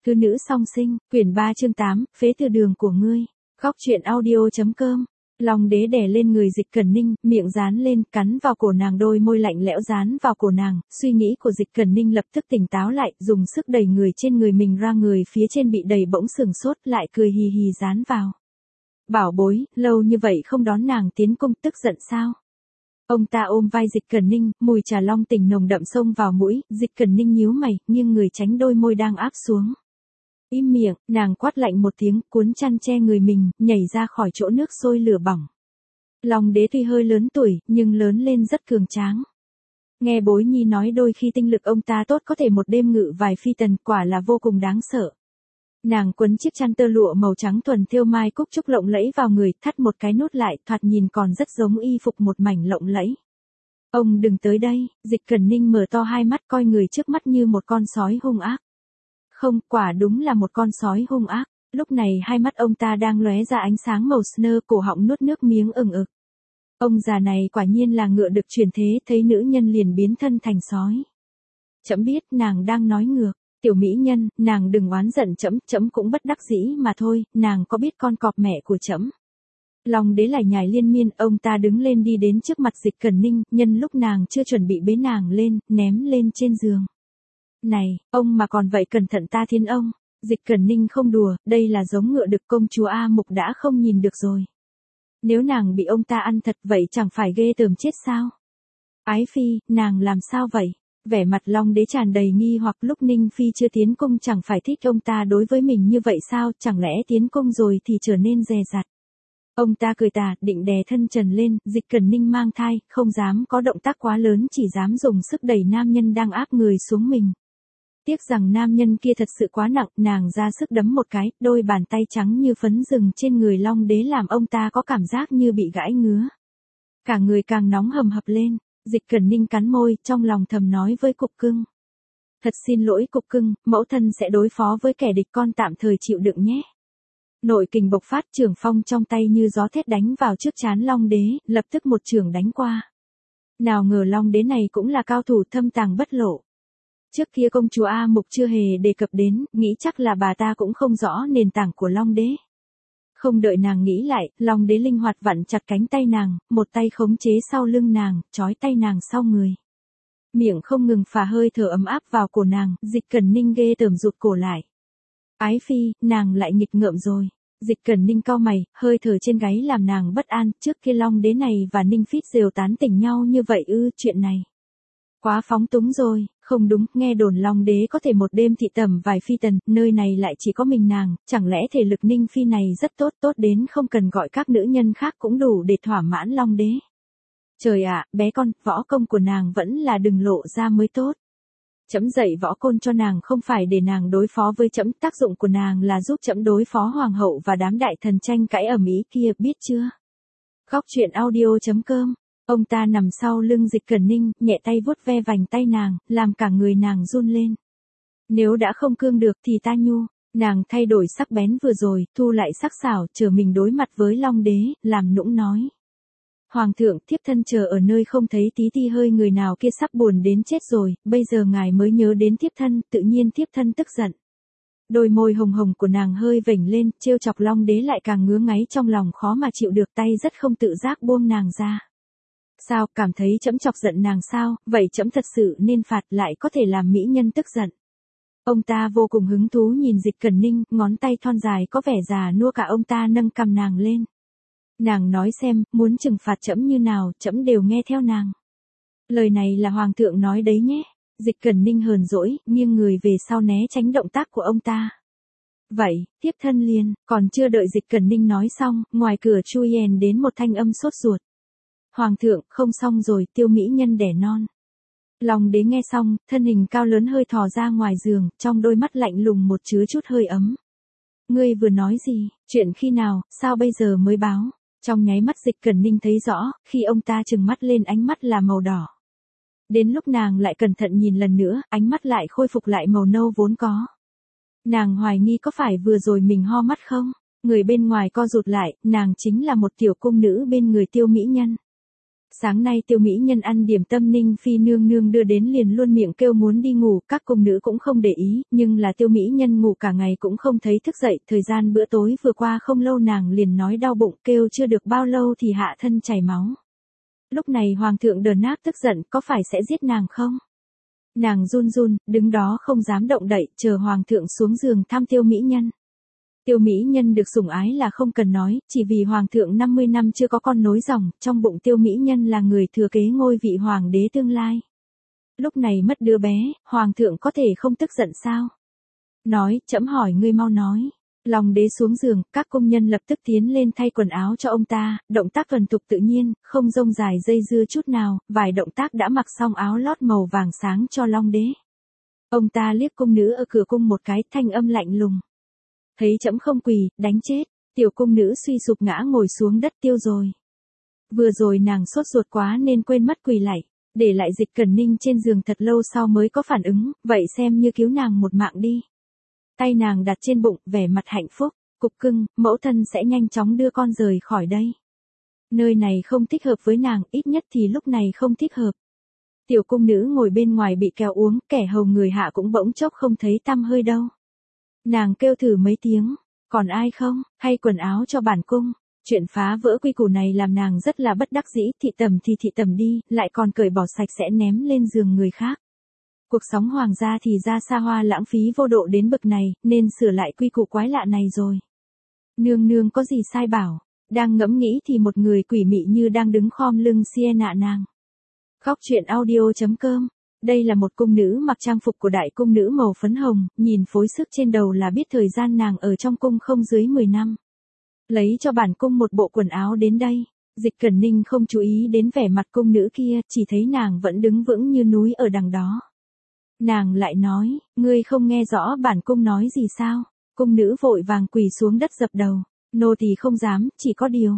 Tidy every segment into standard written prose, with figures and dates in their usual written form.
Thứ nữ song sinh, quyển 3 chương 8, phế từ đường của ngươi. Góc truyện audio.com. Long đế đè lên người Dịch Cẩn Ninh, miệng dán lên, cắn vào cổ nàng, đôi môi lạnh lẽo dán vào cổ nàng. Suy nghĩ của Dịch Cẩn Ninh lập tức tỉnh táo lại, dùng sức đẩy người trên người mình ra, người phía trên bị đẩy bỗng sừng sốt lại cười hì hì dán vào. Bảo bối, lâu như vậy không đón nàng tiến cung, tức giận sao? Ông ta ôm vai Dịch Cẩn Ninh, mùi trà long tỉnh nồng đậm xông vào mũi, Dịch Cẩn Ninh nhíu mày, nghiêng người tránh đôi môi đang áp xuống. Im miệng, nàng quát lạnh một tiếng, cuốn chăn che người mình, nhảy ra khỏi chỗ nước sôi lửa bỏng. Long đế tuy hơi lớn tuổi, nhưng lớn lên rất cường tráng. Nghe bối nhi nói đôi khi tinh lực ông ta tốt có thể một đêm ngự vài phi tần, quả là vô cùng đáng sợ. Nàng quấn chiếc chăn tơ lụa màu trắng thuần thêu mai cúc trúc lộng lẫy vào người, thắt một cái nút lại, thoạt nhìn còn rất giống y phục một mảnh lộng lẫy. Ông đừng tới đây, Dịch Cẩn Ninh mở to hai mắt coi người trước mắt như một con sói hung ác. Không, quả đúng là một con sói hung ác. Lúc này hai mắt ông ta đang lóe ra ánh sáng màu snơ, cổ họng nuốt nước miếng ừng ực. Ông già này quả nhiên là ngựa được truyền thế, thấy nữ nhân liền biến thân thành sói. Trẫm biết nàng đang nói ngược. Tiểu mỹ nhân, nàng đừng oán giận trẫm, trẫm cũng bất đắc dĩ mà thôi, nàng có biết con cọp mẹ của trẫm. Long đế lải nhải liên miên, ông ta đứng lên đi đến trước mặt Dịch Cẩn Ninh, nhân lúc nàng chưa chuẩn bị bế nàng lên, ném lên trên giường. Này, ông mà còn vậy cẩn thận ta thiên ông. Dịch Cẩn Ninh không đùa, đây là giống ngựa đực, công chúa A Mục đã không nhìn được rồi. Nếu nàng bị ông ta ăn thật vậy chẳng phải ghê tởm chết sao? Ái phi, nàng làm sao vậy? Vẻ mặt Long đế tràn đầy nghi hoặc, lúc Ninh phi chưa tiến cung chẳng phải thích ông ta đối với mình như vậy sao, chẳng lẽ tiến cung rồi thì trở nên dè dặt. Ông ta cười tà, định đè thân trần lên, Dịch Cẩn Ninh mang thai, không dám có động tác quá lớn, chỉ dám dùng sức đẩy nam nhân đang áp người xuống mình. Tiếc rằng nam nhân kia thật sự quá nặng, nàng ra sức đấm một cái, đôi bàn tay trắng như phấn rừng trên người Long đế làm ông ta có cảm giác như bị gãi ngứa. Cả người càng nóng hầm hập lên, Dịch Cẩn Ninh cắn môi, trong lòng thầm nói với cục cưng. Thật xin lỗi cục cưng, mẫu thân sẽ đối phó với kẻ địch, con tạm thời chịu đựng nhé. Nội kình bộc phát, chưởng phong trong tay như gió thét đánh vào trước trán Long đế, lập tức một chưởng đánh qua. Nào ngờ Long đế này cũng là cao thủ thâm tàng bất lộ. Trước kia công chúa A Mục chưa hề đề cập đến, nghĩ chắc là bà ta cũng không rõ nền tảng của Long đế. Không đợi nàng nghĩ lại, Long đế linh hoạt vặn chặt cánh tay nàng, một tay khống chế sau lưng nàng, trói tay nàng sau người. Miệng không ngừng phả hơi thở ấm áp vào cổ nàng, Dịch Cẩn Ninh ghê tởm rụt cổ lại. Ái phi, nàng lại nghịch ngợm rồi. Dịch Cẩn Ninh cau mày, hơi thở trên gáy làm nàng bất an, trước kia Long đế này và Ninh Phít rều tán tỉnh nhau như vậy ư, chuyện này. Quá phóng túng rồi, không đúng, nghe đồn Long đế có thể một đêm thị tẩm vài phi tần, nơi này lại chỉ có mình nàng, chẳng lẽ thể lực Ninh phi này rất tốt, tốt đến không cần gọi các nữ nhân khác cũng đủ để thỏa mãn Long đế. Trời ạ, bé con, võ công của nàng vẫn là đừng lộ ra mới tốt. Trẫm dạy võ côn cho nàng không phải để nàng đối phó với trẫm, tác dụng của nàng là giúp trẫm đối phó hoàng hậu và đám đại thần tranh cãi ầm ĩ kia, biết chưa? Góc truyện audio.com. Ông ta nằm sau lưng Dịch Cẩn Ninh, nhẹ tay vuốt ve vành tay nàng, làm cả người nàng run lên. Nếu đã không cương được thì ta nhu. Nàng thay đổi sắc bén vừa rồi, thu lại sắc sảo, chờ mình đối mặt với Long đế, làm nũng nói. Hoàng thượng, thiếp thân chờ ở nơi không thấy tí ti hơi người nào kia sắp buồn đến chết rồi, bây giờ ngài mới nhớ đến thiếp thân, tự nhiên thiếp thân tức giận. Đôi môi hồng hồng của nàng hơi vểnh lên, trêu chọc Long đế lại càng ngứa ngáy trong lòng khó mà chịu được, tay rất không tự giác buông nàng ra. Sao, cảm thấy trẫm chọc giận nàng sao, vậy trẫm thật sự nên phạt, lại có thể làm mỹ nhân tức giận. Ông ta vô cùng hứng thú nhìn Dịch Cẩn Ninh, ngón tay thon dài có vẻ già nua cả ông ta nâng cằm nàng lên. Nàng nói xem, muốn trừng phạt trẫm như nào, trẫm đều nghe theo nàng. Lời này là hoàng thượng nói đấy nhé. Dịch Cẩn Ninh hờn dỗi, nghiêng người về sau né tránh động tác của ông ta. Vậy, tiếp thân liền, còn chưa đợi Dịch Cẩn Ninh nói xong, ngoài cửa chui yen đến một thanh âm sốt ruột. Hoàng thượng, không xong rồi, tiêu mỹ nhân đẻ non. Long đế nghe xong, thân hình cao lớn hơi thò ra ngoài giường, trong đôi mắt lạnh lùng một chứa chút hơi ấm. Ngươi vừa nói gì, chuyện khi nào, sao bây giờ mới báo? Trong nháy mắt Dịch Cẩn Ninh thấy rõ, khi ông ta trừng mắt lên ánh mắt là màu đỏ. Đến lúc nàng lại cẩn thận nhìn lần nữa, ánh mắt lại khôi phục lại màu nâu vốn có. Nàng hoài nghi có phải vừa rồi mình ho mắt không? Người bên ngoài co rụt lại, nàng chính là một tiểu cung nữ bên người tiêu mỹ nhân. Sáng nay Tiêu Mỹ Nhân ăn điểm tâm Ninh Phi nương nương đưa đến liền luôn miệng kêu muốn đi ngủ, các cung nữ cũng không để ý, nhưng là Tiêu Mỹ Nhân ngủ cả ngày cũng không thấy thức dậy, thời gian bữa tối vừa qua không lâu nàng liền nói đau bụng, kêu chưa được bao lâu thì hạ thân chảy máu. Lúc này Hoàng thượng đờ nát tức giận, có phải sẽ giết nàng không? Nàng run run, đứng đó không dám động đậy, chờ Hoàng thượng xuống giường thăm Tiêu Mỹ Nhân. Tiêu Mỹ Nhân được sủng ái là không cần nói, chỉ vì Hoàng thượng 50 năm chưa có con nối dòng, trong bụng Tiêu Mỹ Nhân là người thừa kế ngôi vị Hoàng đế tương lai. Lúc này mất đứa bé, Hoàng thượng có thể không tức giận sao? Nói, trẫm hỏi ngươi mau nói. Long đế xuống giường, các công nhân lập tức tiến lên thay quần áo cho ông ta, động tác thuần thục tự nhiên, không rông dài dây dưa chút nào, vài động tác đã mặc xong áo lót màu vàng sáng cho Long đế. Ông ta liếc cung nữ ở cửa cung một cái, thanh âm lạnh lùng. Thấy trẫm không quỳ, đánh chết, tiểu cung nữ suy sụp ngã ngồi xuống đất tiêu rồi. Vừa rồi nàng sốt ruột quá nên quên mất quỳ lạy, để lại Dịch Cẩn Ninh trên giường thật lâu sau mới có phản ứng, vậy xem như cứu nàng một mạng đi. Tay nàng đặt trên bụng, vẻ mặt hạnh phúc, cục cưng, mẫu thân sẽ nhanh chóng đưa con rời khỏi đây. Nơi này không thích hợp với nàng, ít nhất thì lúc này không thích hợp. Tiểu cung nữ ngồi bên ngoài bị kéo uống, kẻ hầu người hạ cũng bỗng chốc không thấy tăm hơi đâu. Nàng kêu thử mấy tiếng, còn ai không, hay quần áo cho bản cung. Chuyện phá vỡ quy củ này làm nàng rất là bất đắc dĩ, thị tầm thì thị tầm đi, lại còn cởi bỏ sạch sẽ ném lên giường người khác. Cuộc sống hoàng gia thì ra xa hoa lãng phí vô độ đến bậc này, nên sửa lại quy củ quái lạ này rồi. Nương nương có gì sai bảo, đang ngẫm nghĩ thì một người quỷ mị như đang đứng khom lưng Sienna nàng. Khóc chuyện audio.com. Đây là một cung nữ mặc trang phục của đại cung nữ màu phấn hồng, nhìn phối sức trên đầu là biết thời gian nàng ở trong cung không dưới 10 năm. Lấy cho bản cung một bộ quần áo đến đây. Dịch Cẩn Ninh không chú ý đến vẻ mặt cung nữ kia, chỉ thấy nàng vẫn đứng vững như núi ở đằng đó. Nàng lại nói, ngươi không nghe rõ bản cung nói gì sao? Cung nữ vội vàng quỳ xuống đất dập đầu. Nô tỳ không dám, chỉ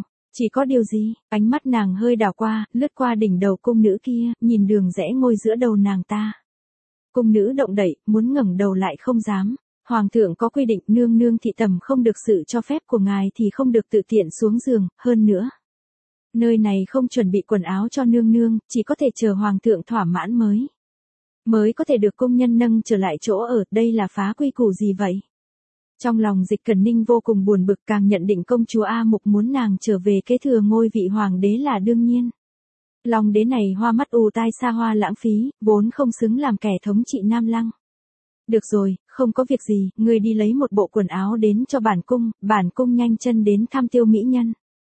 có điều gì? Ánh mắt nàng hơi đảo qua, lướt qua đỉnh đầu cung nữ kia, nhìn đường rẽ ngôi giữa đầu nàng ta. Cung nữ động đậy, muốn ngẩng đầu lại không dám. Hoàng thượng có quy định nương nương thị tầm không được sự cho phép của ngài thì không được tự tiện xuống giường, hơn nữa. Nơi này không chuẩn bị quần áo cho nương nương, chỉ có thể chờ hoàng thượng thỏa mãn mới có thể được công nhân nâng trở lại chỗ ở, đây là phá quy củ gì vậy? Trong lòng Dịch Cẩn Ninh vô cùng buồn bực, càng nhận định công chúa A Mục muốn nàng trở về kế thừa ngôi vị hoàng đế là đương nhiên. Long đế này hoa mắt ù tai xa hoa lãng phí, vốn không xứng làm kẻ thống trị Nam Lăng. Được rồi, không có việc gì, ngươi đi lấy một bộ quần áo đến cho bản cung nhanh chân đến thăm Tiêu Mỹ Nhân.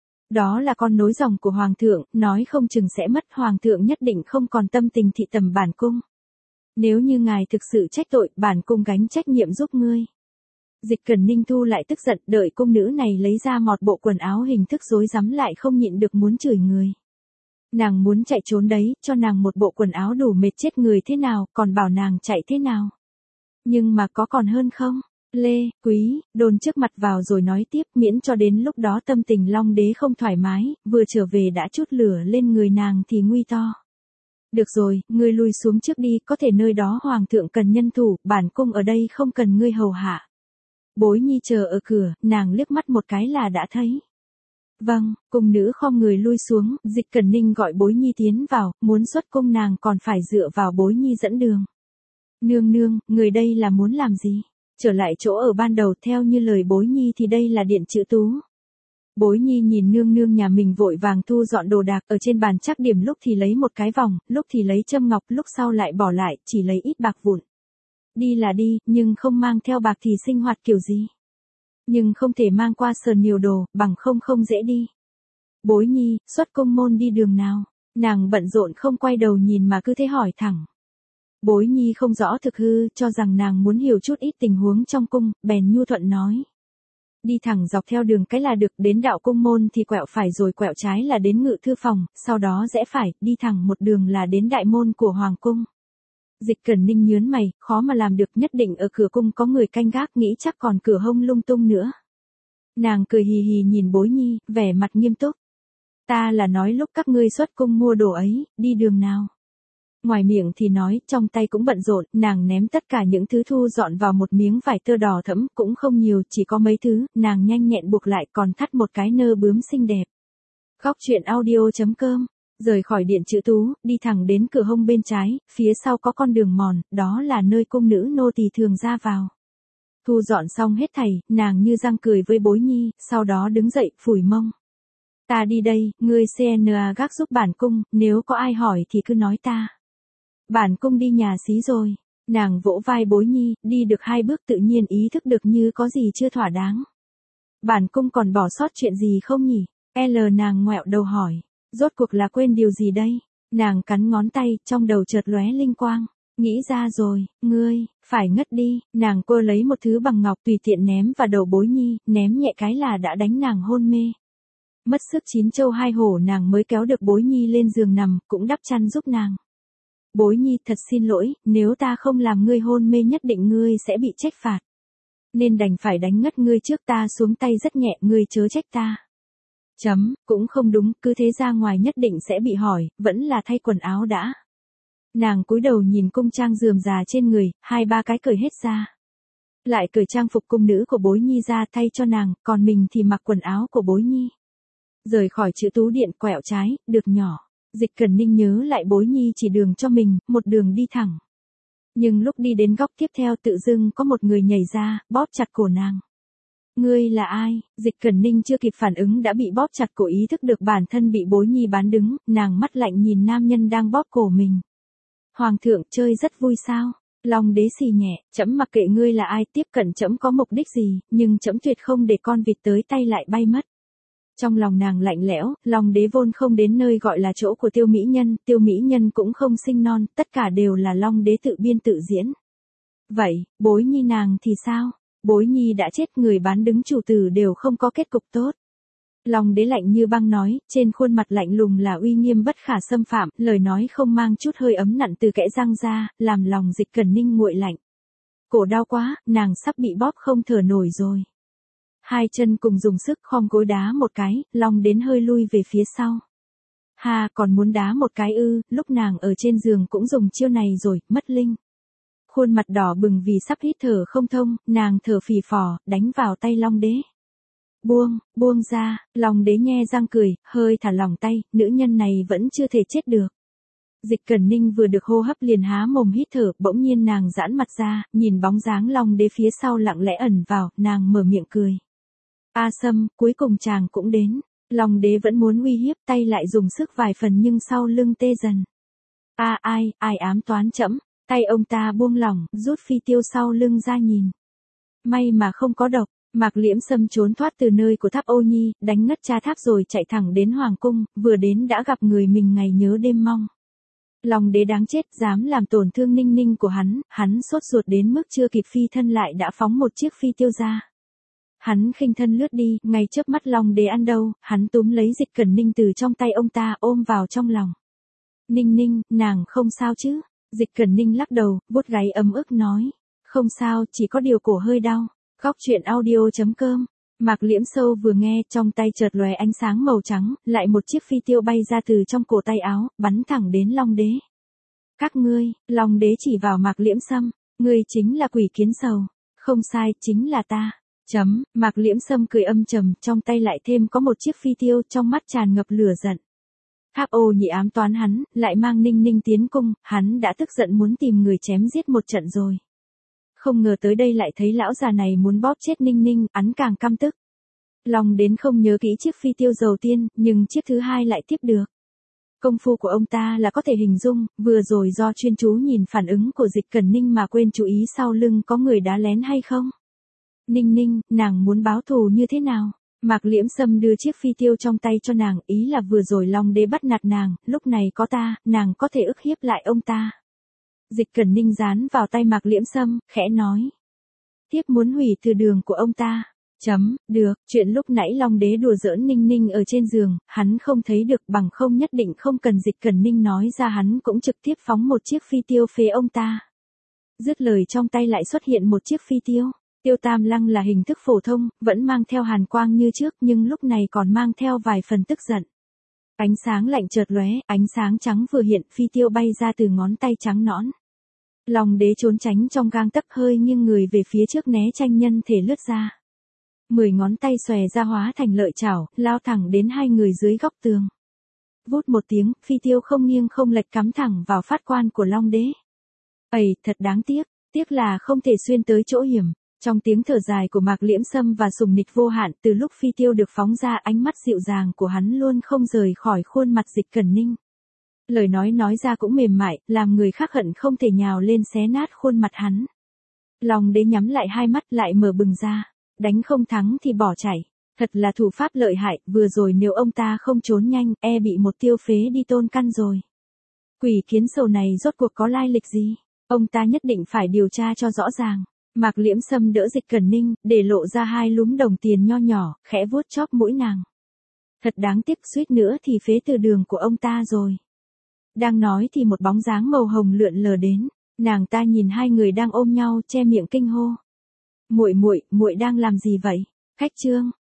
Đó là con nối dòng của hoàng thượng, nói không chừng sẽ mất, hoàng thượng nhất định không còn tâm tình thị tầm bản cung. Nếu như ngài thực sự trách tội, bản cung gánh trách nhiệm giúp ngươi. Dịch Cẩn Ninh thu lại tức giận, đợi cung nữ này lấy ra một bộ quần áo hình thức rối rắm lại không nhịn được muốn chửi người. Nàng muốn chạy trốn đấy, cho nàng một bộ quần áo đủ mệt chết người thế nào, còn bảo nàng chạy thế nào. Nhưng mà có còn hơn không? Lê, Quý, đồn trước mặt vào rồi nói tiếp, miễn cho đến lúc đó tâm tình Long đế không thoải mái, vừa trở về đã chút lửa lên người nàng thì nguy to. Được rồi, ngươi lui xuống trước đi, có thể nơi đó hoàng thượng cần nhân thủ, bản cung ở đây không cần ngươi hầu hạ. Bối Nhi chờ ở cửa, nàng liếc mắt một cái là đã thấy. Vâng, cung nữ khom người lui xuống, Dịch Cẩn Ninh gọi Bối Nhi tiến vào, muốn xuất cung nàng còn phải dựa vào Bối Nhi dẫn đường. Nương nương, người đây là muốn làm gì? Trở lại chỗ ở ban đầu theo như lời Bối Nhi thì đây là điện chữ tú. Bối Nhi nhìn nương nương nhà mình vội vàng thu dọn đồ đạc ở trên bàn trắc điểm, lúc thì lấy một cái vòng, lúc thì lấy châm ngọc, lúc sau lại bỏ lại, chỉ lấy ít bạc vụn. Đi là đi, nhưng không mang theo bạc thì sinh hoạt kiểu gì? Nhưng không thể mang qua sờn nhiều đồ, bằng không dễ đi. Bối Nhi, xuất cung môn đi đường nào? Nàng bận rộn không quay đầu nhìn mà cứ thế hỏi thẳng. Bối Nhi không rõ thực hư, cho rằng nàng muốn hiểu chút ít tình huống trong cung, bèn nhu thuận nói. Đi thẳng dọc theo đường cái là được, đến đạo cung môn thì quẹo phải rồi quẹo trái là đến ngự thư phòng, sau đó rẽ phải, đi thẳng một đường là đến đại môn của hoàng cung. Dịch Cẩn Ninh nhớn mày, khó mà làm được, nhất định ở cửa cung có người canh gác, nghĩ chắc còn cửa hông lung tung nữa. Nàng cười hì hì nhìn Bối Nhi, vẻ mặt nghiêm túc. Ta là nói lúc các ngươi xuất cung mua đồ ấy, đi đường nào? Ngoài miệng thì nói, trong tay cũng bận rộn, nàng ném tất cả những thứ thu dọn vào một miếng vải tơ đỏ thẫm, cũng không nhiều, chỉ có mấy thứ, nàng nhanh nhẹn buộc lại còn thắt một cái nơ bướm xinh đẹp. Khóc chuyện audio.com Rời khỏi điện chữ tú, đi thẳng đến cửa hông bên trái, phía sau có con đường mòn, đó là nơi cung nữ nô tỳ thường ra vào. Thu dọn xong hết thảy, nàng như răng cười với Bối Nhi, sau đó đứng dậy, phủi mông. Ta đi đây, ngươi CNA gác giúp bản cung, nếu có ai hỏi thì cứ nói ta. Bản cung đi nhà xí rồi. Nàng vỗ vai Bối Nhi, đi được 2 bước tự nhiên ý thức được như có gì chưa thỏa đáng. Bản cung còn bỏ sót chuyện gì không nhỉ? Nàng ngoẹo đầu hỏi. Rốt cuộc là quên điều gì đây? Nàng cắn ngón tay, trong đầu chợt lóe linh quang. Nghĩ ra rồi, ngươi, phải ngất đi. Nàng quơ lấy một thứ bằng ngọc tùy tiện ném vào đầu Bối Nhi, ném nhẹ cái là đã đánh nàng hôn mê. Mất sức 9 châu 2 hổ nàng mới kéo được Bối Nhi lên giường nằm, cũng đắp chăn giúp nàng. Bối Nhi thật xin lỗi, nếu ta không làm ngươi hôn mê nhất định ngươi sẽ bị trách phạt. Nên đành phải đánh ngất ngươi trước, ta xuống tay rất nhẹ, ngươi chớ trách ta. Cũng không đúng, cứ thế ra ngoài nhất định sẽ bị hỏi, vẫn là thay quần áo đã. Nàng cúi đầu nhìn cung trang rườm rà trên người, 2-3 cái cởi hết ra. Lại cởi trang phục cung nữ của Bối Nhi ra thay cho nàng, còn mình thì mặc quần áo của Bối Nhi. Rời khỏi chữ tú điện, quẹo trái, được nhỏ. Dịch Cẩn Ninh nhớ lại Bối Nhi chỉ đường cho mình, một đường đi thẳng. Nhưng lúc đi đến góc tiếp theo tự dưng có một người nhảy ra, bóp chặt cổ nàng. Ngươi là ai? Dịch Cẩn Ninh chưa kịp phản ứng đã bị bóp chặt cổ, ý thức được bản thân bị Bối Nhi bán đứng, nàng mắt lạnh nhìn nam nhân đang bóp cổ mình. Hoàng thượng chơi rất vui sao? Long đế xì nhẹ, trẫm mặc kệ ngươi là ai, tiếp cận trẫm có mục đích gì, nhưng trẫm tuyệt không để con vịt tới tay lại bay mất. Trong lòng nàng lạnh lẽo, Long đế vốn không đến nơi gọi là chỗ của Tiêu Mỹ Nhân cũng không sinh non, tất cả đều là Long đế tự biên tự diễn. Vậy, Bối Nhi nàng thì sao? Bối Nhi đã chết, người bán đứng chủ tử đều không có kết cục tốt. Long đế lạnh như băng nói, trên khuôn mặt lạnh lùng là uy nghiêm bất khả xâm phạm, lời nói không mang chút hơi ấm nặn từ kẽ răng ra, làm lòng Dịch Cẩn Ninh nguội lạnh. Cổ đau quá, nàng sắp bị bóp không thở nổi rồi. 2 chân cùng dùng sức khom gối đá một cái, Long đến hơi lui về phía sau. Còn muốn đá một cái ư? Lúc nàng ở trên giường cũng dùng chiêu này rồi, mất linh. Khuôn mặt đỏ bừng vì sắp hít thở không thông, nàng thở phì phò, đánh vào tay Long đế. Buông ra, Long đế nhe răng cười, hơi thả lỏng tay, nữ nhân này vẫn chưa thể chết được. Dịch Cẩn Ninh vừa được hô hấp liền há mồm hít thở, bỗng nhiên nàng giãn mặt ra, nhìn bóng dáng Long đế phía sau lặng lẽ ẩn vào, nàng mở miệng cười. A Sâm, cuối cùng chàng cũng đến. Long đế vẫn muốn uy hiếp, tay lại dùng sức vài phần nhưng sau lưng tê dần. Ai ám toán trẫm? Tay ông ta buông lỏng, rút phi tiêu sau lưng ra nhìn. May mà không có độc. Mạc Liễm Sâm trốn thoát từ nơi của Tháp Ô Nhi, đánh ngất cha Tháp rồi chạy thẳng đến hoàng cung, vừa đến đã gặp người mình ngày nhớ đêm mong. Long đế đáng chết, dám làm tổn thương Ninh Ninh của hắn sốt ruột đến mức chưa kịp phi thân lại đã phóng một chiếc phi tiêu ra. Hắn khinh thân lướt đi, ngay chớp mắt Long đế ăn đâu, hắn túm lấy Dịch Cẩn Ninh từ trong tay ông ta ôm vào trong lòng. Ninh, nàng không sao chứ? Dịch Cẩn Ninh lắc đầu, vuốt gáy ấm ức nói. Không sao, chỉ có điều cổ hơi đau. Góc truyện audio.com. Mạc Liễm Sâu vừa nghe, trong tay chợt lóe ánh sáng màu trắng, lại một chiếc phi tiêu bay ra từ trong cổ tay áo, bắn thẳng đến Long đế. Các ngươi, Long đế chỉ vào Mạc Liễm Sâm, ngươi chính là quỷ kiến sầu. Không sai, chính là ta. Mạc Liễm Sâm cười âm trầm, trong tay lại thêm có một chiếc phi tiêu, trong mắt tràn ngập lửa giận. Tháp Ô Nhị ám toán hắn, lại mang Ninh Ninh tiến cung, hắn đã tức giận muốn tìm người chém giết một trận rồi. Không ngờ tới đây lại thấy lão già này muốn bóp chết Ninh Ninh, hắn càng căm tức. Long đến không nhớ kỹ chiếc phi tiêu đầu tiên, nhưng chiếc thứ hai lại tiếp được. Công phu của ông ta là có thể hình dung, vừa rồi do chuyên chú nhìn phản ứng của Dịch Cẩn Ninh mà quên chú ý sau lưng có người đá lén hay không. Ninh, nàng muốn báo thù như thế nào? Mạc Liễm Sâm đưa chiếc phi tiêu trong tay cho nàng, ý là vừa rồi Long đế bắt nạt nàng, lúc này có ta, nàng có thể ức hiếp lại ông ta. Dịch Cẩn Ninh dán vào tay Mạc Liễm Sâm, khẽ nói. Tiếp muốn hủy từ đường của ông ta. Được, chuyện lúc nãy Long đế đùa giỡn Ninh ở trên giường, hắn không thấy được, bằng không nhất định không cần Dịch Cẩn Ninh nói ra hắn cũng trực tiếp phóng một chiếc phi tiêu phế ông ta. Dứt lời trong tay lại xuất hiện một chiếc phi tiêu. Tiêu Tam Lăng là hình thức phổ thông, vẫn mang theo hàn quang như trước nhưng lúc này còn mang theo vài phần tức giận. Ánh sáng lạnh chợt lóe, ánh sáng trắng vừa hiện, phi tiêu bay ra từ ngón tay trắng nõn. Long đế trốn tránh trong gang tấc, hơi nghiêng người về phía trước né tranh nhân thể lướt ra. 10 ngón tay xòe ra hóa thành lợi chảo, lao thẳng đến hai người dưới góc tường. vút một tiếng, phi tiêu không nghiêng không lệch cắm thẳng vào phát quan của Long Đế. Ầy, thật đáng tiếc, tiếc là không thể xuyên tới chỗ hiểm. Trong tiếng thở dài của Mạc Liễm Sâm và sùng nịch vô hạn, từ lúc phi tiêu được phóng ra, ánh mắt dịu dàng của hắn luôn không rời khỏi khuôn mặt Dịch Cẩn Ninh. Lời nói ra cũng mềm mại, làm người khác hận không thể nhào lên xé nát khuôn mặt hắn. Long Đế nhắm lại hai mắt lại mở bừng ra, đánh không thắng thì bỏ chạy. Thật là thủ pháp lợi hại, vừa rồi nếu ông ta không trốn nhanh, bị một tiêu phế đi tôn căn rồi. Quỷ kiến sầu này rốt cuộc có lai lịch gì? Ông ta nhất định phải điều tra cho rõ ràng. Mạc Liễm Sâm đỡ Dịch Cẩn Ninh, để lộ ra hai lúm đồng tiền nho nhỏ, khẽ vuốt chóp mũi nàng. Thật đáng tiếc, suýt nữa thì phế từ đường của ông ta rồi. Đang nói thì một bóng dáng màu hồng lượn lờ đến, nàng ta nhìn hai người đang ôm nhau, che miệng kinh hô. Muội đang làm gì vậy? Khách Trương,